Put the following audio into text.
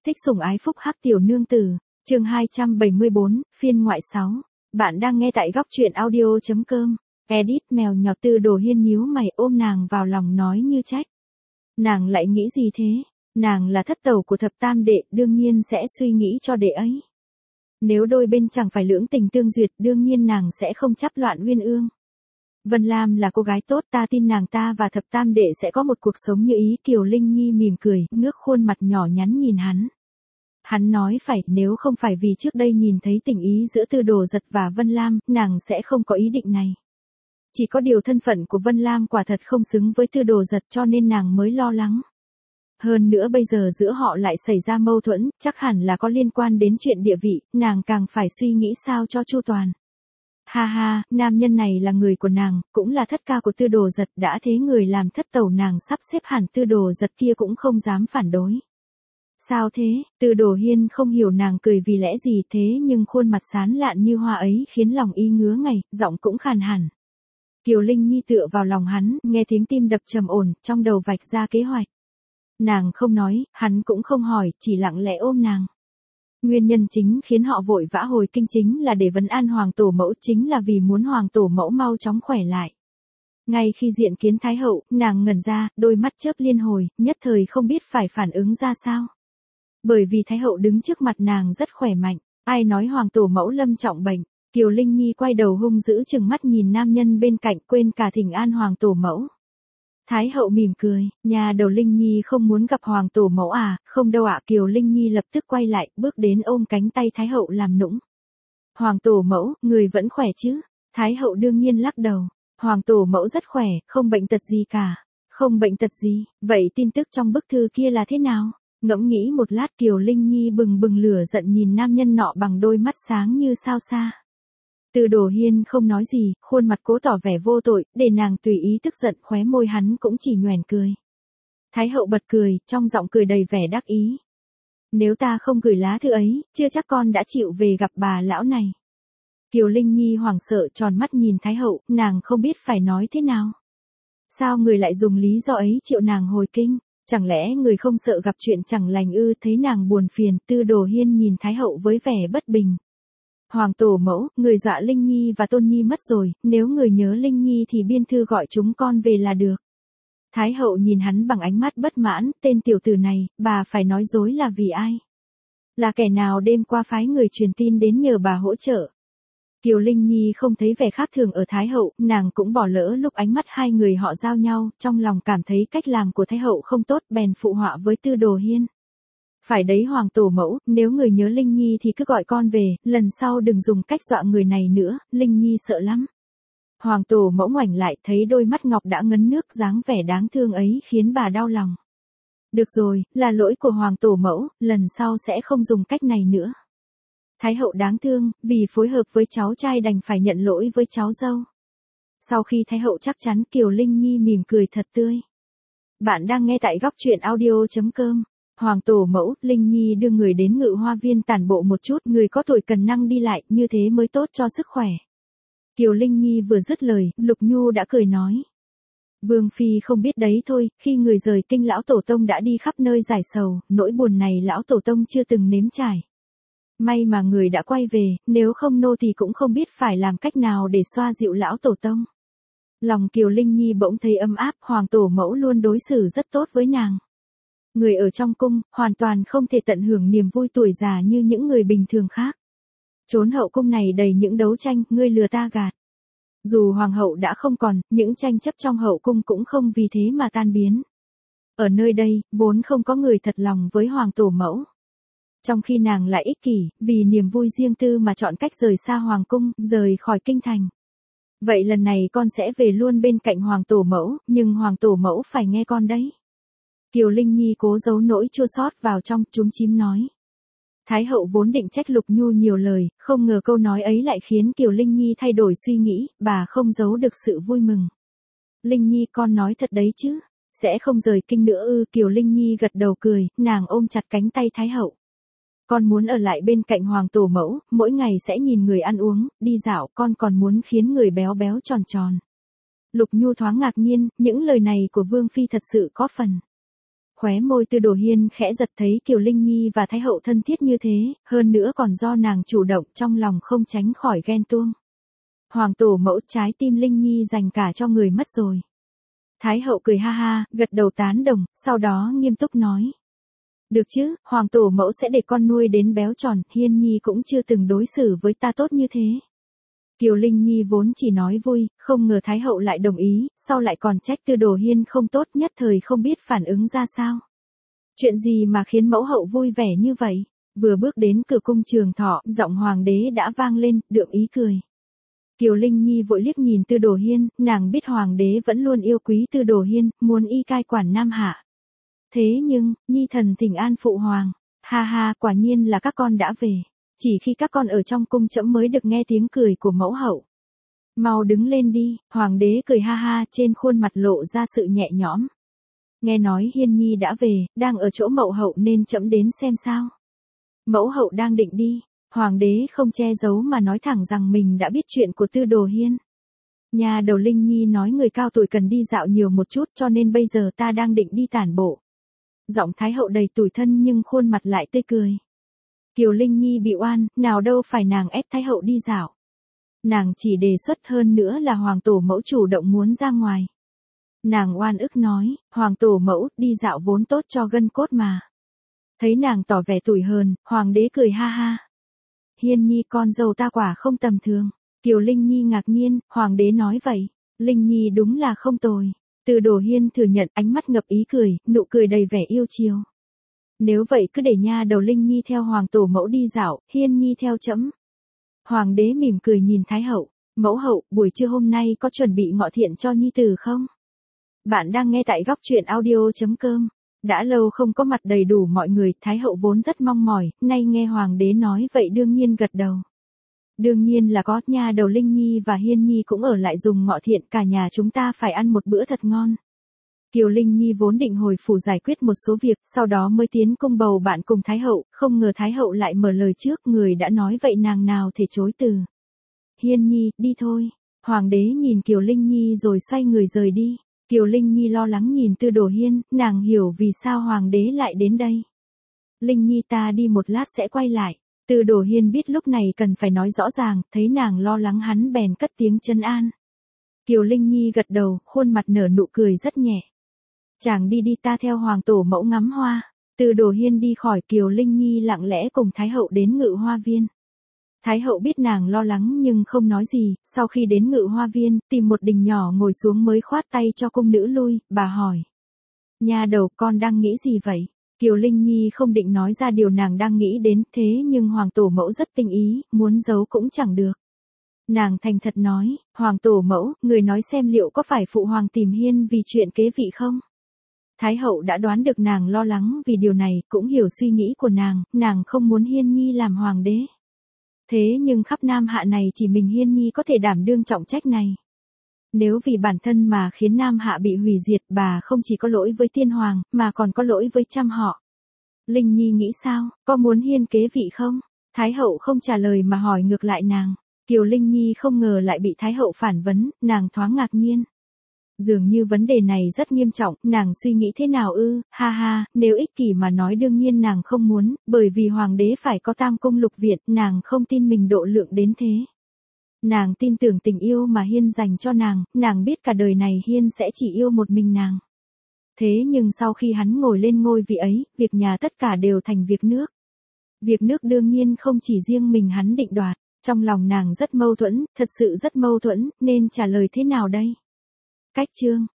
Thích sủng ái phúc hắc tiểu nương tử, chương 274, phiên ngoại 6. Bạn đang nghe tại góc truyện audio.com. Edit mèo nhọt Tư Đồ Hiên nhíu mày ôm nàng vào lòng nói như trách. Nàng lại nghĩ gì thế? Nàng là thất tẩu của thập tam đệ, đương nhiên sẽ suy nghĩ cho đệ ấy. Nếu đôi bên chẳng phải lưỡng tình tương duyệt, đương nhiên nàng sẽ không chấp loạn uyên ương. Vân Lam là cô gái tốt, ta tin nàng ta và thập tam đệ sẽ có một cuộc sống như ý. Kiều Linh Nhi mỉm cười, ngước khuôn mặt nhỏ nhắn nhìn hắn. Hắn nói phải, nếu không phải vì trước đây nhìn thấy tình ý giữa Tư Đồ Giật và Vân Lam, nàng sẽ không có ý định này. Chỉ có điều thân phận của Vân Lam quả thật không xứng với Tư Đồ Giật cho nên nàng mới lo lắng. Hơn nữa bây giờ giữa họ lại xảy ra mâu thuẫn, chắc hẳn là có liên quan đến chuyện địa vị, nàng càng phải suy nghĩ sao cho chu toàn. Ha ha, nam nhân này là người của nàng, cũng là thất ca của Tư Đồ Giật, đã thế người làm thất tẩu nàng sắp xếp hẳn Tư Đồ Giật kia cũng không dám phản đối. Sao thế? Tư Đồ Hiên không hiểu nàng cười vì lẽ gì thế nhưng khuôn mặt sán lạn như hoa ấy khiến lòng y ngứa ngày, giọng cũng khàn hẳn. Kiều Linh Nhi tựa vào lòng hắn, nghe tiếng tim đập trầm ổn, trong đầu vạch ra kế hoạch. Nàng không nói, hắn cũng không hỏi, chỉ lặng lẽ ôm nàng. Nguyên nhân chính khiến họ vội vã hồi kinh chính là để vấn an hoàng tổ mẫu, chính là vì muốn hoàng tổ mẫu mau chóng khỏe lại. Ngay khi diện kiến Thái hậu, nàng ngẩn ra, đôi mắt chớp liên hồi, nhất thời không biết phải phản ứng ra sao. Bởi vì Thái hậu đứng trước mặt nàng rất khỏe mạnh, ai nói hoàng tổ mẫu lâm trọng bệnh. Kiều Linh Nhi quay đầu hung dữ chừng mắt nhìn nam nhân bên cạnh, quên cả thỉnh an hoàng tổ mẫu. Thái hậu mỉm cười, nhà đầu Linh Nhi không muốn gặp hoàng tổ mẫu à? Không đâu ạ. Kiều Linh Nhi lập tức quay lại, bước đến ôm cánh tay Thái hậu làm nũng. Hoàng tổ mẫu, người vẫn khỏe chứ? Thái hậu đương nhiên lắc đầu. Hoàng tổ mẫu rất khỏe, không bệnh tật gì cả. Không bệnh tật gì, vậy tin tức trong bức thư kia là thế nào? Ngẫm nghĩ một lát, Kiều Linh Nhi bừng bừng lửa giận nhìn nam nhân nọ bằng đôi mắt sáng như sao xa. Tư Đồ Hiên không nói gì, khuôn mặt cố tỏ vẻ vô tội, để nàng tùy ý tức giận, khóe môi hắn cũng chỉ nhoẻn cười. Thái hậu bật cười, trong giọng cười đầy vẻ đắc ý. Nếu ta không gửi lá thư ấy, chưa chắc con đã chịu về gặp bà lão này. Kiều Linh Nhi hoảng sợ tròn mắt nhìn Thái hậu, nàng không biết phải nói thế nào. Sao người lại dùng lý do ấy triệu nàng hồi kinh? Chẳng lẽ người không sợ gặp chuyện chẳng lành ư? Thấy nàng buồn phiền, Tư Đồ Hiên nhìn Thái hậu với vẻ bất bình. Hoàng tổ mẫu, người dọa Linh Nhi và Tôn Nhi mất rồi, nếu người nhớ Linh Nhi thì biên thư gọi chúng con về là được. Thái hậu nhìn hắn bằng ánh mắt bất mãn, tên tiểu tử này, bà phải nói dối là vì ai? Là kẻ nào đêm qua phái người truyền tin đến nhờ bà hỗ trợ? Kiều Linh Nhi không thấy vẻ khác thường ở Thái hậu, nàng cũng bỏ lỡ lúc ánh mắt hai người họ giao nhau, trong lòng cảm thấy cách làm của Thái hậu không tốt, bèn phụ họa với Tư Đồ Hiên. Phải đấy hoàng tổ mẫu, nếu người nhớ Linh Nhi thì cứ gọi con về, lần sau đừng dùng cách dọa người này nữa, Linh Nhi sợ lắm. Hoàng tổ mẫu ngoảnh lại thấy đôi mắt ngọc đã ngấn nước, dáng vẻ đáng thương ấy khiến bà đau lòng. Được rồi, là lỗi của hoàng tổ mẫu, lần sau sẽ không dùng cách này nữa. Thái hậu đáng thương, vì phối hợp với cháu trai đành phải nhận lỗi với cháu dâu. Sau khi Thái hậu chắc chắn, Kiều Linh Nhi mỉm cười thật tươi. Bạn đang nghe tại góc truyện audio.com. Hoàng tổ mẫu, Linh Nhi đưa người đến Ngự Hoa Viên tản bộ một chút, người có tuổi cần năng đi lại, như thế mới tốt cho sức khỏe. Kiều Linh Nhi vừa dứt lời, Lục Nhu đã cười nói. Vương Phi không biết đấy thôi, khi người rời kinh lão tổ tông đã đi khắp nơi giải sầu, nỗi buồn này lão tổ tông chưa từng nếm trải. May mà người đã quay về, nếu không nô thì cũng không biết phải làm cách nào để xoa dịu lão tổ tông. Lòng Kiều Linh Nhi bỗng thấy ấm áp, hoàng tổ mẫu luôn đối xử rất tốt với nàng. Người ở trong cung, hoàn toàn không thể tận hưởng niềm vui tuổi già như những người bình thường khác. Chốn hậu cung này đầy những đấu tranh, ngươi lừa ta gạt. Dù hoàng hậu đã không còn, những tranh chấp trong hậu cung cũng không vì thế mà tan biến. Ở nơi đây, vốn không có người thật lòng với hoàng tổ mẫu. Trong khi nàng lại ích kỷ, vì niềm vui riêng tư mà chọn cách rời xa hoàng cung, rời khỏi kinh thành. Vậy lần này con sẽ về luôn bên cạnh hoàng tổ mẫu, nhưng hoàng tổ mẫu phải nghe con đấy. Kiều Linh Nhi cố giấu nỗi chua xót vào trong, chúm chím nói. Thái hậu vốn định trách Lục Nhu nhiều lời, không ngờ câu nói ấy lại khiến Kiều Linh Nhi thay đổi suy nghĩ, bà không giấu được sự vui mừng. Linh Nhi con nói thật đấy chứ, sẽ không rời kinh nữa ư? Kiều Linh Nhi gật đầu cười, nàng ôm chặt cánh tay Thái hậu. Con muốn ở lại bên cạnh hoàng tổ mẫu, mỗi ngày sẽ nhìn người ăn uống, đi dạo, con còn muốn khiến người béo béo tròn tròn. Lục Nhu thoáng ngạc nhiên, những lời này của Vương Phi thật sự có phần Khóe môi Tư Đồ Hiên khẽ giật, thấy Kiều Linh Nhi và Thái hậu thân thiết như thế, hơn nữa còn do nàng chủ động, trong lòng không tránh khỏi ghen tuông. Hoàng tổ mẫu, trái tim Linh Nhi dành cả cho người mất rồi. Thái hậu cười ha ha, gật đầu tán đồng, sau đó nghiêm túc nói. Được chứ, hoàng tổ mẫu sẽ để con nuôi đến béo tròn, Hiên Nhi cũng chưa từng đối xử với ta tốt như thế. Kiều Linh Nhi vốn chỉ nói vui, không ngờ Thái hậu lại đồng ý, sau lại còn trách Tư Đồ Hiên không tốt, nhất thời không biết phản ứng ra sao. Chuyện gì mà khiến mẫu hậu vui vẻ như vậy? Vừa bước đến cửa cung Trường Thọ, giọng hoàng đế đã vang lên, đượm ý cười. Kiều Linh Nhi vội liếc nhìn Tư Đồ Hiên, nàng biết hoàng đế vẫn luôn yêu quý Tư Đồ Hiên, muốn y cai quản Nam Hạ. Thế nhưng, Nhi thần thỉnh an phụ hoàng. Ha ha, quả nhiên là các con đã về. Chỉ khi các con ở trong cung trẫm mới được nghe tiếng cười của mẫu hậu. Mau đứng lên đi, hoàng đế cười ha ha, trên khuôn mặt lộ ra sự nhẹ nhõm. Nghe nói Hiên Nhi đã về, đang ở chỗ mẫu hậu nên trẫm đến xem sao. Mẫu hậu đang định đi, hoàng đế không che giấu mà nói thẳng rằng mình đã biết chuyện của Tư Đồ Hiên. Nhà đầu Linh Nhi nói người cao tuổi cần đi dạo nhiều một chút, cho nên bây giờ ta đang định đi tản bộ. Giọng Thái hậu đầy tủi thân nhưng khuôn mặt lại tươi cười. Kiều Linh Nhi bị oan, nào đâu phải nàng ép Thái hậu đi dạo. Nàng chỉ đề xuất, hơn nữa là hoàng tổ mẫu chủ động muốn ra ngoài. Nàng oan ức nói, hoàng tổ mẫu, đi dạo vốn tốt cho gân cốt mà. Thấy nàng tỏ vẻ tủi hờn, hoàng đế cười ha ha. Hiên Nhi con dâu ta quả không tầm thường. Kiều Linh Nhi ngạc nhiên, hoàng đế nói vậy. Linh Nhi đúng là không tồi. Tư Đồ Hiên thừa nhận, ánh mắt ngập ý cười, nụ cười đầy vẻ yêu chiều. Nếu vậy cứ để nha đầu Linh Nhi theo hoàng tổ mẫu đi dạo, Hiên Nhi theo trẫm. Hoàng đế mỉm cười nhìn Thái hậu. Mẫu hậu, buổi trưa hôm nay có chuẩn bị ngọ thiện cho Nhi tử không? Bạn đang nghe tại góc truyện audio.com. Đã lâu không có mặt đầy đủ mọi người, Thái hậu vốn rất mong mỏi, nay nghe hoàng đế nói vậy đương nhiên gật đầu. Đương nhiên là có, nha đầu Linh Nhi và Hiên Nhi cũng ở lại dùng ngọ thiện, cả nhà chúng ta phải ăn một bữa thật ngon. Kiều Linh Nhi vốn định hồi phủ giải quyết một số việc, sau đó mới tiến cung bầu bạn cùng Thái hậu, không ngờ Thái hậu lại mở lời trước, người đã nói vậy nàng nào thể chối từ. Hiên Nhi, đi thôi. Hoàng đế nhìn Kiều Linh Nhi rồi xoay người rời đi. Kiều Linh Nhi lo lắng nhìn Tư Đồ Hiên, nàng hiểu vì sao hoàng đế lại đến đây. Linh Nhi ta đi một lát sẽ quay lại. Tư Đồ Hiên biết lúc này cần phải nói rõ ràng, thấy nàng lo lắng hắn bèn cất tiếng trấn an. Kiều Linh Nhi gật đầu, khuôn mặt nở nụ cười rất nhẹ. Chàng đi đi, ta theo hoàng tổ mẫu ngắm hoa. Tư Đồ Hiên đi khỏi, Kiều Linh Nhi lặng lẽ cùng Thái hậu đến Ngự Hoa Viên. Thái hậu biết nàng lo lắng nhưng không nói gì, sau khi đến Ngự Hoa Viên, tìm một đình nhỏ ngồi xuống mới khoát tay cho cung nữ lui, bà hỏi. Nha đầu, con đang nghĩ gì vậy? Kiều Linh Nhi không định nói ra điều nàng đang nghĩ đến, thế nhưng hoàng tổ mẫu rất tinh ý, muốn giấu cũng chẳng được. Nàng thành thật nói, hoàng tổ mẫu, người nói xem liệu có phải phụ hoàng tìm Hiên vì chuyện kế vị không? Thái hậu đã đoán được nàng lo lắng vì điều này, cũng hiểu suy nghĩ của nàng không muốn Hiên Nhi làm hoàng đế. Thế nhưng khắp Nam Hạ này chỉ mình Hiên Nhi có thể đảm đương trọng trách này. Nếu vì bản thân mà khiến Nam Hạ bị hủy diệt, bà không chỉ có lỗi với tiên hoàng, mà còn có lỗi với trăm họ. Linh Nhi nghĩ sao, có muốn Hiên kế vị không? Thái hậu không trả lời mà hỏi ngược lại nàng. Kiều Linh Nhi không ngờ lại bị Thái hậu phản vấn, nàng thoáng ngạc nhiên. Dường như vấn đề này rất nghiêm trọng, nàng suy nghĩ thế nào ư, ha ha, nếu ích kỷ mà nói đương nhiên nàng không muốn, bởi vì hoàng đế phải có tam cung lục viện, nàng không tin mình độ lượng đến thế. Nàng tin tưởng tình yêu mà Hiên dành cho nàng biết cả đời này Hiên sẽ chỉ yêu một mình nàng. Thế nhưng sau khi hắn ngồi lên ngôi vị ấy, việc nhà tất cả đều thành việc nước. Việc nước đương nhiên không chỉ riêng mình hắn định đoạt, trong lòng nàng rất mâu thuẫn, thật sự rất mâu thuẫn, nên trả lời thế nào đây? Cách chương